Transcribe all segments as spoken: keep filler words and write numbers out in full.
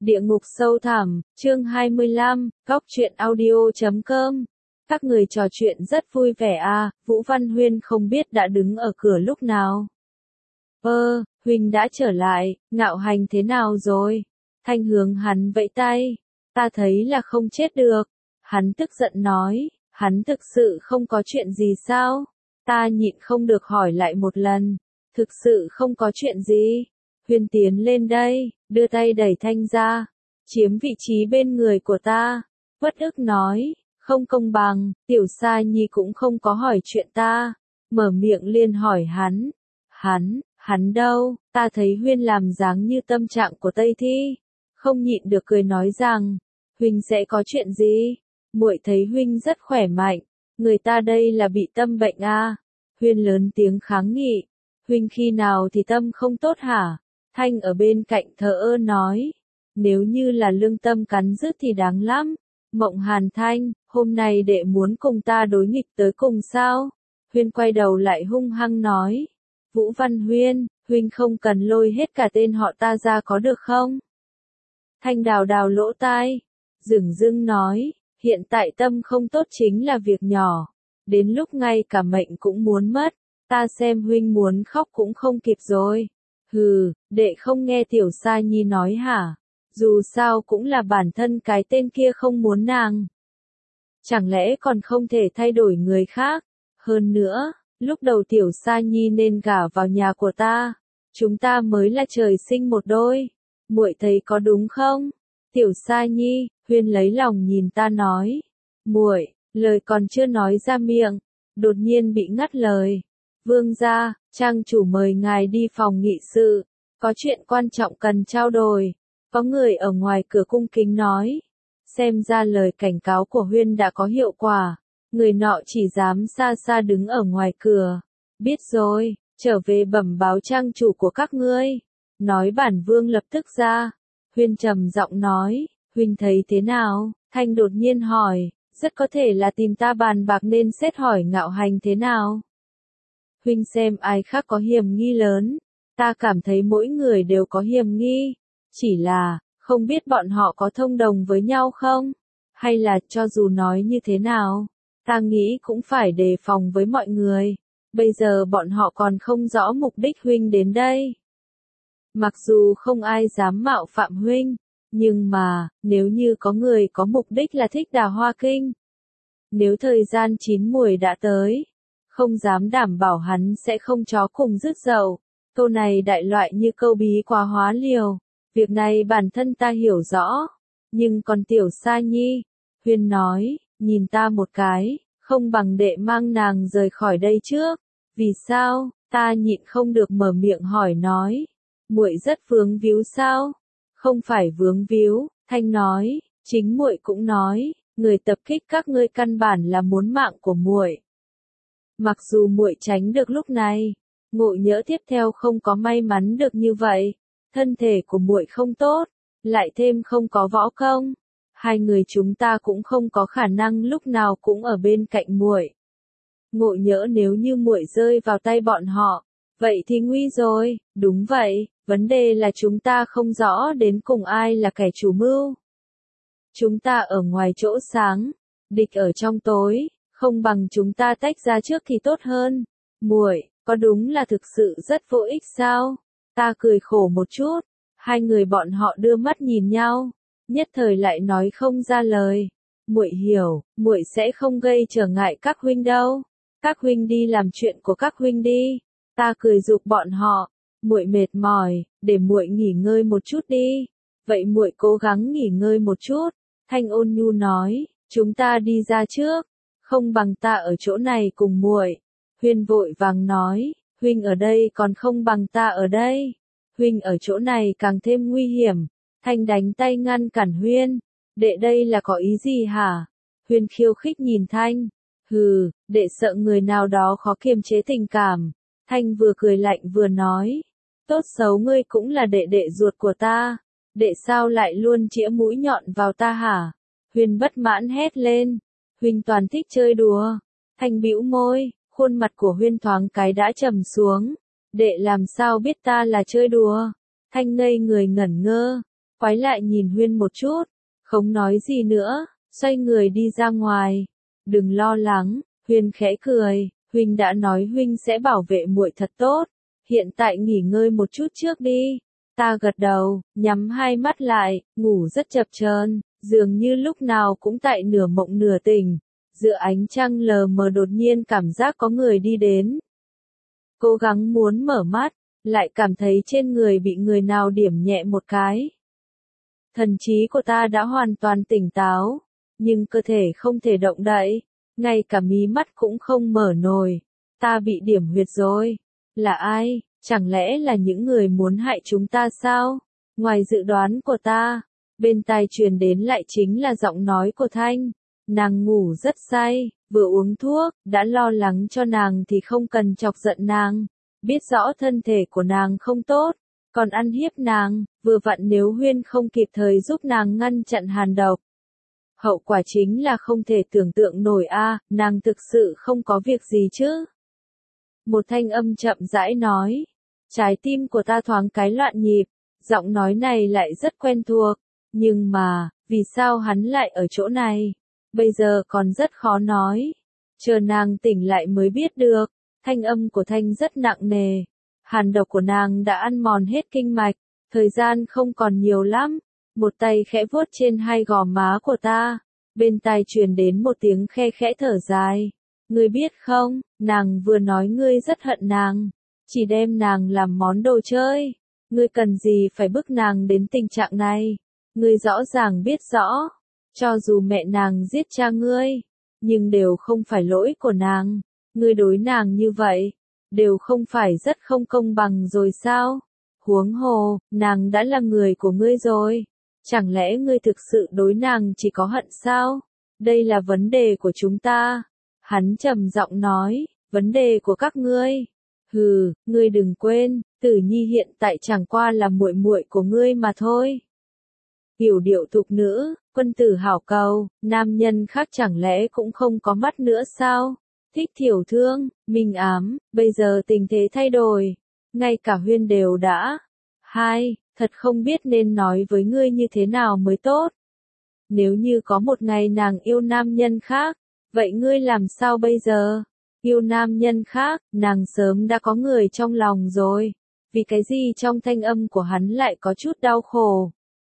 Địa ngục sâu thẳm, chương hai mươi lăm, góc truyện audio chấm com. Các người trò chuyện rất vui vẻ à, Vũ Văn Huyên không biết đã đứng ở cửa lúc nào. Ơ, Huynh đã trở lại, Ngạo Hành thế nào rồi? Thanh hướng hắn vẫy tay, ta thấy là không chết được. Hắn tức giận nói, hắn thực sự không có chuyện gì sao? Ta nhịn không được hỏi lại một lần, thực sự không có chuyện gì. Huyên tiến lên đây, đưa tay đẩy Thanh ra, chiếm vị trí bên người của ta. Uất ức nói, không công bằng, Tiểu Sa Nhi cũng không có hỏi chuyện ta. Mở miệng liền hỏi hắn, hắn, hắn đâu? Ta thấy Huyên làm dáng như tâm trạng của Tây Thi, không nhịn được cười nói rằng, Huynh sẽ có chuyện gì? Muội thấy Huynh rất khỏe mạnh, người ta đây là bị tâm bệnh à? Huyên lớn tiếng kháng nghị, Huynh khi nào thì tâm không tốt hả? Thanh ở bên cạnh thờ ơ nói, nếu như là lương tâm cắn rứt thì đáng lắm. Mộng Hàn Thanh, hôm nay đệ muốn cùng ta đối nghịch tới cùng sao? Huyên quay đầu lại hung hăng nói, Vũ Văn Huyên, Huynh không cần lôi hết cả tên họ ta ra có được không? Thanh đào đào lỗ tai, dửng dưng nói, hiện tại tâm không tốt chính là việc nhỏ, đến lúc ngay cả mệnh cũng muốn mất, ta xem Huynh muốn khóc cũng không kịp rồi. Hừ, đệ không nghe Tiểu Sa Nhi nói hả? Dù sao cũng là bản thân cái tên kia không muốn nàng. Chẳng lẽ còn không thể thay đổi người khác? Hơn nữa, lúc đầu Tiểu Sa Nhi nên gả vào nhà của ta. Chúng ta mới là trời sinh một đôi. Muội thấy có đúng không? Tiểu Sa Nhi, Huyên lấy lòng nhìn ta nói. Muội, lời còn chưa nói ra miệng, đột nhiên bị ngắt lời. Vương gia, trang chủ mời ngài đi phòng nghị sự, có chuyện quan trọng cần trao đổi. Có người ở ngoài cửa cung kính nói. Xem ra lời cảnh cáo của Huyên đã có hiệu quả. Người nọ chỉ dám xa xa đứng ở ngoài cửa. Biết rồi, trở về bẩm báo trang chủ của các ngươi. Nói bản vương lập tức ra. Huyên trầm giọng nói, Huynh thấy thế nào? Thanh đột nhiên hỏi, rất có thể là tìm ta bàn bạc nên xét hỏi Ngạo Hành thế nào? Huynh xem ai khác có hiểm nghi lớn, ta cảm thấy mỗi người đều có hiểm nghi, chỉ là, không biết bọn họ có thông đồng với nhau không? Hay là cho dù nói như thế nào, ta nghĩ cũng phải đề phòng với mọi người, bây giờ bọn họ còn không rõ mục đích Huynh đến đây. Mặc dù không ai dám mạo phạm Huynh, nhưng mà, nếu như có người có mục đích là thích Đào Hoa Kinh, nếu thời gian chín muồi đã tới, không dám đảm bảo hắn sẽ không chó cùng rứt dậu. Câu này đại loại như câu bí quá hóa liều. Việc này bản thân ta hiểu rõ. Nhưng còn Tiểu Sa Nhi, Huyên nói, nhìn ta một cái, không bằng đệ mang nàng rời khỏi đây trước. Vì sao? Ta nhịn không được mở miệng hỏi nói. Muội rất vướng víu sao? Không phải vướng víu, Thanh nói, chính muội cũng nói, người tập kích các ngươi căn bản là muốn mạng của muội. Mặc dù muội tránh được lúc này, Ngộ Nhỡ tiếp theo không có may mắn được như vậy, thân thể của muội không tốt, lại thêm không có võ công, hai người chúng ta cũng không có khả năng lúc nào cũng ở bên cạnh muội. Ngộ Nhỡ nếu như muội rơi vào tay bọn họ, vậy thì nguy rồi. Đúng vậy, vấn đề là chúng ta không rõ đến cùng ai là kẻ chủ mưu. Chúng ta ở ngoài chỗ sáng, địch ở trong tối. Không bằng chúng ta tách ra trước thì tốt hơn. Muội, có đúng là thực sự rất vô ích sao? Ta cười khổ một chút. Hai người bọn họ đưa mắt nhìn nhau, nhất thời lại nói không ra lời. Muội hiểu, muội sẽ không gây trở ngại các huynh đâu. Các huynh đi làm chuyện của các huynh đi. Ta cười giục bọn họ. Muội mệt mỏi, để muội nghỉ ngơi một chút đi. Vậy muội cố gắng nghỉ ngơi một chút. Thanh ôn nhu nói, chúng ta đi ra trước. Không bằng ta ở chỗ này cùng muội. Huyên vội vàng nói, Huynh ở đây còn không bằng ta ở đây. Huynh ở chỗ này càng thêm nguy hiểm. Thanh đánh tay ngăn cản Huyên. Đệ đây là có ý gì hả? Huyên khiêu khích nhìn Thanh. Hừ, đệ sợ người nào đó khó kiềm chế tình cảm. Thanh vừa cười lạnh vừa nói. Tốt xấu ngươi cũng là đệ đệ ruột của ta. Đệ sao lại luôn chĩa mũi nhọn vào ta hả? Huyên bất mãn hét lên. Huynh toàn thích chơi đùa. Thanh bĩu môi, khuôn mặt của Huyên thoáng cái đã trầm xuống. Đệ làm sao biết ta là chơi đùa? Thanh ngây người ngẩn ngơ. quái lại nhìn Huyên một chút, không nói gì nữa, xoay người đi ra ngoài. Đừng lo lắng, Huyên khẽ cười, huynh đã nói huynh sẽ bảo vệ muội thật tốt, hiện tại nghỉ ngơi một chút trước đi. Ta gật đầu, nhắm hai mắt lại, ngủ rất chập chờn, dường như lúc nào cũng tại nửa mộng nửa tỉnh. Giữa ánh trăng lờ mờ đột nhiên cảm giác có người đi đến. Cố gắng muốn mở mắt, lại cảm thấy trên người bị người nào điểm nhẹ một cái. Thần trí của ta đã hoàn toàn tỉnh táo, nhưng cơ thể không thể động đậy, ngay cả mí mắt cũng không mở nổi. Ta bị điểm huyệt rồi. Là ai? Chẳng lẽ là những người muốn hại chúng ta sao? Ngoài dự đoán của ta, bên tai truyền đến lại chính là giọng nói của Thanh. Nàng ngủ rất say, vừa uống thuốc, đã lo lắng cho nàng thì không cần chọc giận nàng. Biết rõ thân thể của nàng không tốt, còn ăn hiếp nàng, vừa vặn nếu Huyên không kịp thời giúp nàng ngăn chặn hàn độc. Hậu quả chính là không thể tưởng tượng nổi a, nàng thực sự không có việc gì chứ. Một thanh âm chậm rãi nói, trái tim của ta thoáng cái loạn nhịp, giọng nói này lại rất quen thuộc, nhưng mà, vì sao hắn lại ở chỗ này? Bây giờ còn rất khó nói. Chờ nàng tỉnh lại mới biết được, thanh âm của Thanh rất nặng nề. Hàn độc của nàng đã ăn mòn hết kinh mạch, thời gian không còn nhiều lắm. Một tay khẽ vuốt trên hai gò má của ta, bên tai truyền đến một tiếng khe khẽ thở dài. Ngươi biết không, nàng vừa nói ngươi rất hận nàng, chỉ đem nàng làm món đồ chơi. Ngươi cần gì phải bức nàng đến tình trạng này? Ngươi rõ ràng biết rõ, cho dù mẹ nàng giết cha ngươi, nhưng đều không phải lỗi của nàng. Ngươi đối nàng như vậy, đều không phải rất không công bằng rồi sao? Huống hồ, nàng đã là người của ngươi rồi. Chẳng lẽ ngươi thực sự đối nàng chỉ có hận sao? Đây là vấn đề của chúng ta. Hắn trầm giọng nói, vấn đề của các ngươi. Hừ, ngươi đừng quên, Tử Nhi hiện tại chẳng qua là muội muội của ngươi mà thôi. Hiểu điệu thục nữ, quân tử hảo cầu, nam nhân khác chẳng lẽ cũng không có mắt nữa sao? Thích thiểu thương, minh ám, bây giờ tình thế thay đổi, ngay cả Huyên đều đã. Hai, thật không biết nên nói với ngươi như thế nào mới tốt. Nếu như có một ngày nàng yêu nam nhân khác, vậy ngươi làm sao bây giờ? Yêu nam nhân khác, nàng sớm đã có người trong lòng rồi. Vì cái gì trong thanh âm của hắn lại có chút đau khổ?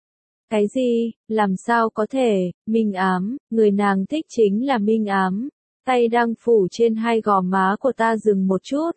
Cái gì, làm sao có thể, Minh ám, người nàng thích chính là Minh ám. Tay đang phủ trên hai gò má của ta dừng một chút.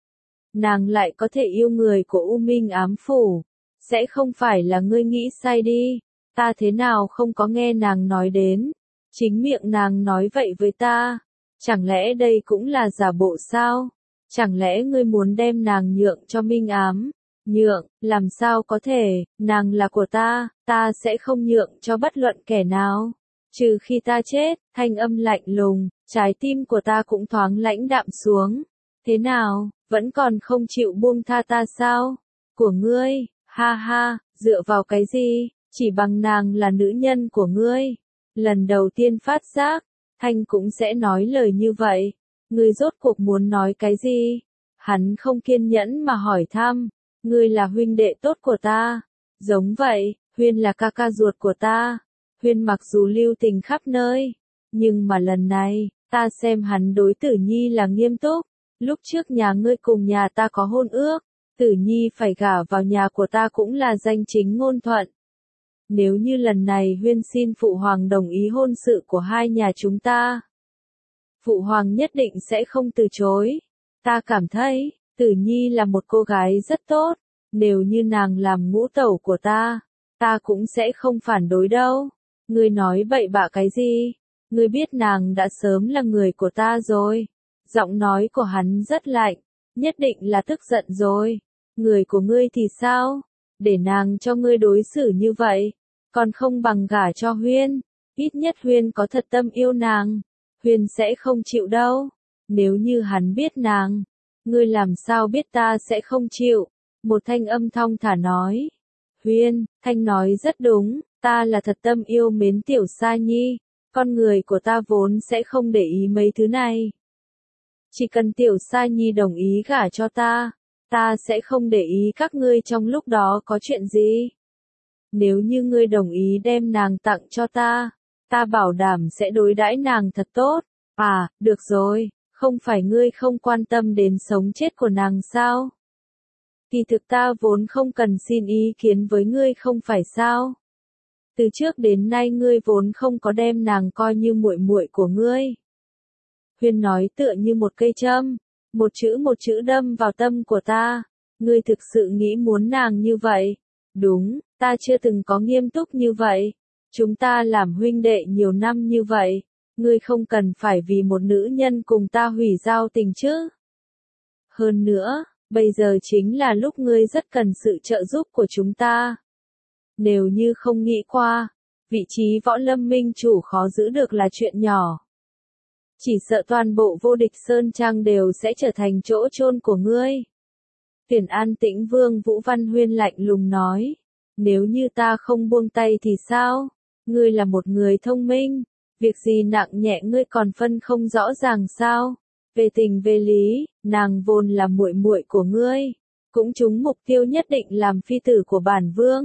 Nàng lại có thể yêu người của U Minh ám phủ. Sẽ không phải là ngươi nghĩ sai đi. Ta thế nào không có nghe nàng nói đến. Chính miệng nàng nói vậy với ta. Chẳng lẽ đây cũng là giả bộ sao? Chẳng lẽ ngươi muốn đem nàng nhượng cho Minh ám? Nhượng, làm sao có thể, nàng là của ta, ta sẽ không nhượng cho bất luận kẻ nào. Trừ khi ta chết, thanh âm lạnh lùng, trái tim của ta cũng thoáng lãnh đạm xuống. Thế nào, vẫn còn không chịu buông tha ta sao? Của ngươi, ha ha, dựa vào cái gì, chỉ bằng nàng là nữ nhân của ngươi. Lần đầu tiên phát giác, Thanh cũng sẽ nói lời như vậy. Ngươi rốt cuộc muốn nói cái gì? Hắn không kiên nhẫn mà hỏi thăm. Ngươi là huynh đệ tốt của ta. Giống vậy, Huyên là ca ca ruột của ta. Huyên mặc dù lưu tình khắp nơi, nhưng mà lần này, ta xem hắn đối Tử Nhi là nghiêm túc. Lúc trước nhà ngươi cùng nhà ta có hôn ước, Tử Nhi phải gả vào nhà của ta cũng là danh chính ngôn thuận. Nếu như lần này Huyên xin Phụ Hoàng đồng ý hôn sự của hai nhà chúng ta, Phụ Hoàng nhất định sẽ không từ chối. Ta cảm thấy, Tử Nhi là một cô gái rất tốt, nếu như nàng làm ngũ tẩu của ta, ta cũng sẽ không phản đối đâu. Ngươi nói bậy bạ cái gì? Ngươi biết nàng đã sớm là người của ta rồi. Giọng nói của hắn rất lạnh, nhất định là tức giận rồi. Người của ngươi thì sao? Để nàng cho ngươi đối xử như vậy, còn không bằng gả cho Huyên. Ít nhất Huyên có thật tâm yêu nàng, Huyên sẽ không chịu đâu. Nếu như hắn biết nàng, ngươi làm sao biết ta sẽ không chịu? Một thanh âm thong thả nói. Huyên, Thanh nói rất đúng, ta là thật tâm yêu mến Tiểu Sa Nhi, con người của ta vốn sẽ không để ý mấy thứ này. Chỉ cần Tiểu Sa Nhi đồng ý gả cho ta, ta sẽ không để ý các ngươi trong lúc đó có chuyện gì. Nếu như ngươi đồng ý đem nàng tặng cho ta, ta bảo đảm sẽ đối đãi nàng thật tốt. À, được rồi, không phải ngươi không quan tâm đến sống chết của nàng sao? Kỳ thực ta vốn không cần xin ý kiến với ngươi không phải sao? Từ trước đến nay ngươi vốn không có đem nàng coi như muội muội của ngươi. Huyên nói tựa như một cây châm, một chữ một chữ đâm vào tâm của ta. Ngươi thực sự nghĩ muốn nàng như vậy? Đúng, ta chưa từng có nghiêm túc như vậy. Chúng ta làm huynh đệ nhiều năm như vậy, ngươi không cần phải vì một nữ nhân cùng ta hủy giao tình chứ. Hơn nữa, bây giờ chính là lúc ngươi rất cần sự trợ giúp của chúng ta. Nếu như không nghĩ qua, vị trí võ lâm minh chủ khó giữ được là chuyện nhỏ. Chỉ sợ toàn bộ vô địch Sơn Trang đều sẽ trở thành chỗ chôn của ngươi. Tiền An Tĩnh Vương Vũ Văn Huyên lạnh lùng nói, nếu như ta không buông tay thì sao? Ngươi là một người thông minh, việc gì nặng nhẹ ngươi còn phân không rõ ràng sao? Về tình về lý, nàng vốn là muội muội của ngươi, cũng trúng mục tiêu nhất định làm phi tử của bản vương.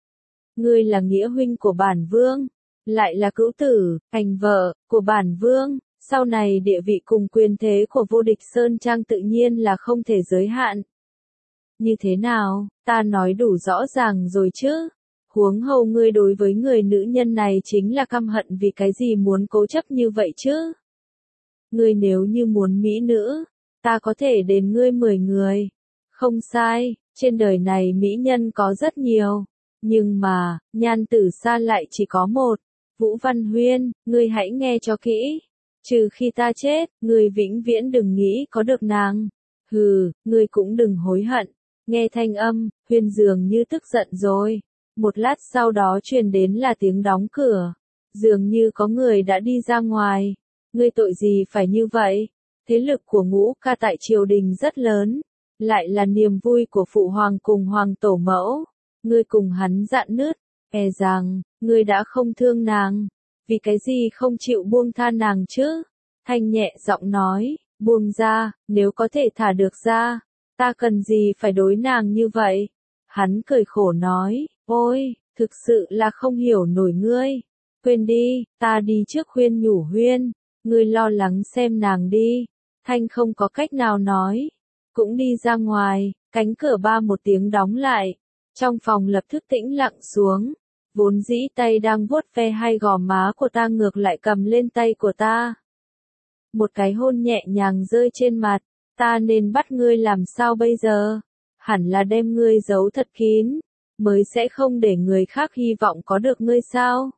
Ngươi là nghĩa huynh của bản vương, lại là cữu tử, thành vợ của bản vương, sau này địa vị cùng quyền thế của vô địch Sơn Trang tự nhiên là không thể giới hạn. Như thế nào, ta nói đủ rõ ràng rồi chứ? Huống hồ ngươi đối với người nữ nhân này chính là căm hận vì cái gì muốn cố chấp như vậy chứ? Ngươi nếu như muốn mỹ nữ, ta có thể đến ngươi mười người. Không sai, trên đời này mỹ nhân có rất nhiều. Nhưng mà, nhan tử sa lại chỉ có một. Vũ Văn Huyên, ngươi hãy nghe cho kỹ. Trừ khi ta chết, ngươi vĩnh viễn đừng nghĩ có được nàng. Hừ, ngươi cũng đừng hối hận. Nghe thanh âm, Huyên dường như tức giận rồi. Một lát sau đó truyền đến là tiếng đóng cửa. Dường như có người đã đi ra ngoài. Ngươi tội gì phải như vậy? Thế lực của Ngũ Ca tại triều đình rất lớn. Lại là niềm vui của phụ hoàng cùng hoàng tổ mẫu. Ngươi cùng hắn dạn nứt. E rằng, ngươi đã không thương nàng. Vì cái gì không chịu buông tha nàng chứ? Thanh nhẹ giọng nói, buông ra, nếu có thể thả được ra. Ta cần gì phải đối nàng như vậy? Hắn cười khổ nói, ôi, thực sự là không hiểu nổi ngươi. Quên đi, ta đi trước khuyên nhủ Huyên. Ngươi lo lắng xem nàng đi. Thanh không có cách nào nói. Cũng đi ra ngoài, cánh cửa ba một tiếng đóng lại. Trong phòng lập tức tĩnh lặng xuống. Vốn dĩ tay đang vuốt ve hai gò má của ta ngược lại cầm lên tay của ta. Một cái hôn nhẹ nhàng rơi trên mặt. Ta nên bắt ngươi làm sao bây giờ? Hẳn là đem ngươi giấu thật kín, mới sẽ không để người khác hy vọng có được ngươi sao?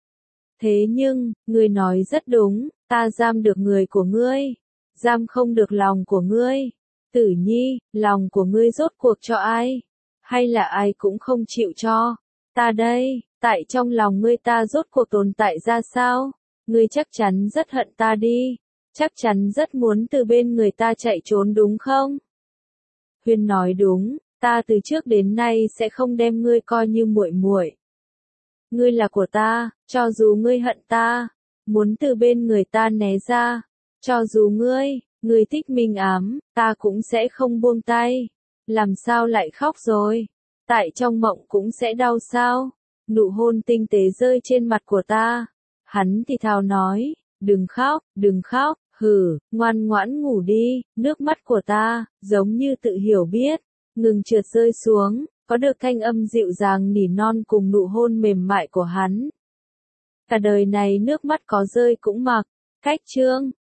Thế nhưng, ngươi nói rất đúng, ta giam được người của ngươi, giam không được lòng của ngươi. Tử Nhi, lòng của ngươi rốt cuộc cho ai? Hay là ai cũng không chịu cho? Ta đây, tại trong lòng ngươi ta rốt cuộc tồn tại ra sao? Ngươi chắc chắn rất hận ta đi. Chắc chắn rất muốn từ bên người ta chạy trốn đúng không? Huyên nói đúng, ta từ trước đến nay sẽ không đem ngươi coi như muội muội. Ngươi là của ta, cho dù ngươi hận ta, muốn từ bên người ta né ra, cho dù ngươi, ngươi thích minh ám, ta cũng sẽ không buông tay. Làm sao lại khóc rồi? Tại trong mộng cũng sẽ đau sao? Nụ hôn tinh tế rơi trên mặt của ta. Hắn thì thào nói, đừng khóc, đừng khóc. Hừ, ngoan ngoãn ngủ đi, nước mắt của ta, giống như tự hiểu biết, ngừng trượt rơi xuống, có được thanh âm dịu dàng nỉ non cùng nụ hôn mềm mại của hắn. Cả đời này nước mắt có rơi cũng mặc, cách chương.